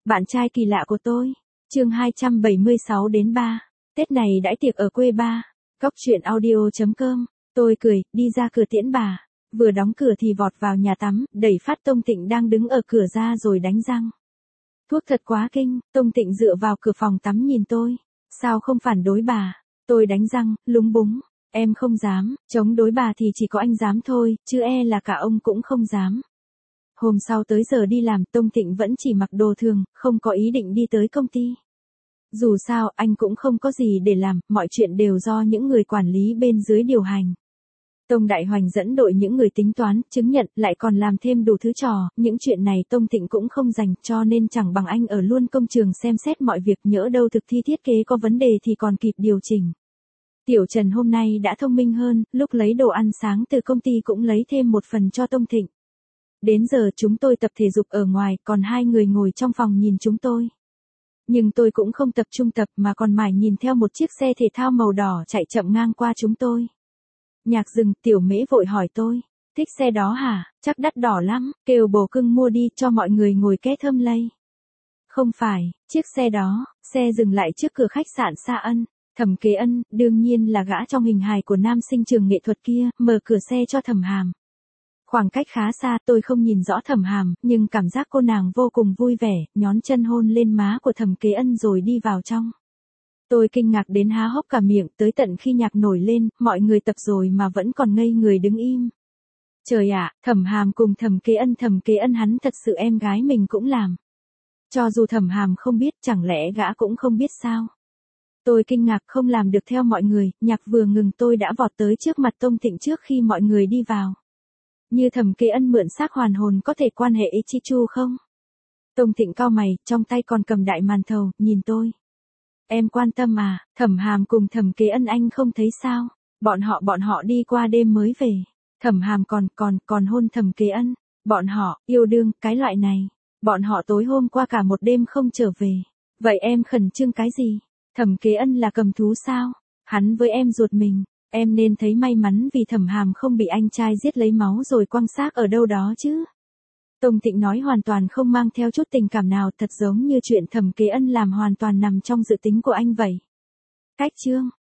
Bạn trai kỳ lạ của tôi. Chương 276 đến 3. Tết này đãi tiệc ở quê ba. Góc truyện audio.com. Tôi cười, đi ra cửa tiễn bà. Vừa đóng cửa thì vọt vào nhà tắm, đẩy phát Tông Tịnh đang đứng ở cửa ra rồi đánh răng. Thuốc thật quá kinh, Tông Tịnh dựa vào cửa phòng tắm nhìn tôi. Sao không phản đối bà? Tôi đánh răng, lúng búng. Em không dám, chống đối bà thì chỉ có anh dám thôi, chứ là cả ông cũng không dám. Hôm sau tới giờ đi làm, Tông Tịnh vẫn chỉ mặc đồ thường, không có ý định đi tới công ty. Dù sao, anh cũng không có gì để làm, mọi chuyện đều do những người quản lý bên dưới điều hành. Tông Đại Hoành dẫn đội những người tính toán, chứng nhận, lại còn làm thêm đủ thứ trò, những chuyện này Tông Tịnh cũng không rành, cho nên chẳng bằng anh ở luôn công trường xem xét mọi việc, nhỡ đâu thực thi thiết kế có vấn đề thì còn kịp điều chỉnh. Tiểu Trần hôm nay đã thông minh hơn, lúc lấy đồ ăn sáng từ công ty cũng lấy thêm một phần cho Tông Tịnh. Đến giờ chúng tôi tập thể dục ở ngoài, còn hai người ngồi trong phòng nhìn chúng tôi. Nhưng tôi cũng không tập trung tập mà còn mải nhìn theo một chiếc xe thể thao màu đỏ chạy chậm ngang qua chúng tôi. Nhạc dừng, Tiểu Mễ vội hỏi tôi, thích xe đó hả, chắc đắt đỏ lắm, kêu bồ cưng mua đi cho mọi người ngồi ké thơm lây. Không phải, chiếc xe đó, xe dừng lại trước cửa khách sạn Sa Ân. Thẩm Kế Ân, đương nhiên là gã trong hình hài của nam sinh trường nghệ thuật kia, mở cửa xe cho Thẩm Hàm. Khoảng cách khá xa, tôi không nhìn rõ Thẩm Hàm, nhưng cảm giác cô nàng vô cùng vui vẻ, nhón chân hôn lên má của Thẩm Kế Ân rồi đi vào trong. Tôi kinh ngạc đến há hốc cả miệng, tới tận khi nhạc nổi lên, mọi người tập rồi mà vẫn còn ngây người đứng im. Trời ạ, Thẩm Hàm cùng Thẩm Kế Ân hắn thật sự em gái mình cũng làm. Cho dù Thẩm Hàm không biết, chẳng lẽ gã cũng không biết sao? Tôi kinh ngạc không làm được theo mọi người, nhạc vừa ngừng tôi đã vọt tới trước mặt Tông Tịnh trước khi mọi người đi vào. Như Thẩm Kế Ân mượn xác hoàn hồn có thể quan hệ Ichichu không? Tông Tịnh cau mày, trong tay còn cầm đại màn thầu, nhìn tôi. Em quan tâm à, Thẩm Hàm cùng Thẩm Kế Ân anh không thấy sao? Bọn họ đi qua đêm mới về. Thẩm Hàm còn hôn Thẩm Kế Ân. Bọn họ, yêu đương, cái loại này. Bọn họ tối hôm qua cả một đêm không trở về. Vậy em khẩn trương cái gì? Thẩm Kế Ân là cầm thú sao? Hắn với em ruột mình. Em nên thấy may mắn vì Thẩm Hàm không bị anh trai giết lấy máu rồi quăng xác ở đâu đó chứ. Tông Tịnh nói hoàn toàn không mang theo chút tình cảm nào, thật giống như chuyện Thẩm Kế Ân làm hoàn toàn nằm trong dự tính của anh vậy. Cách chương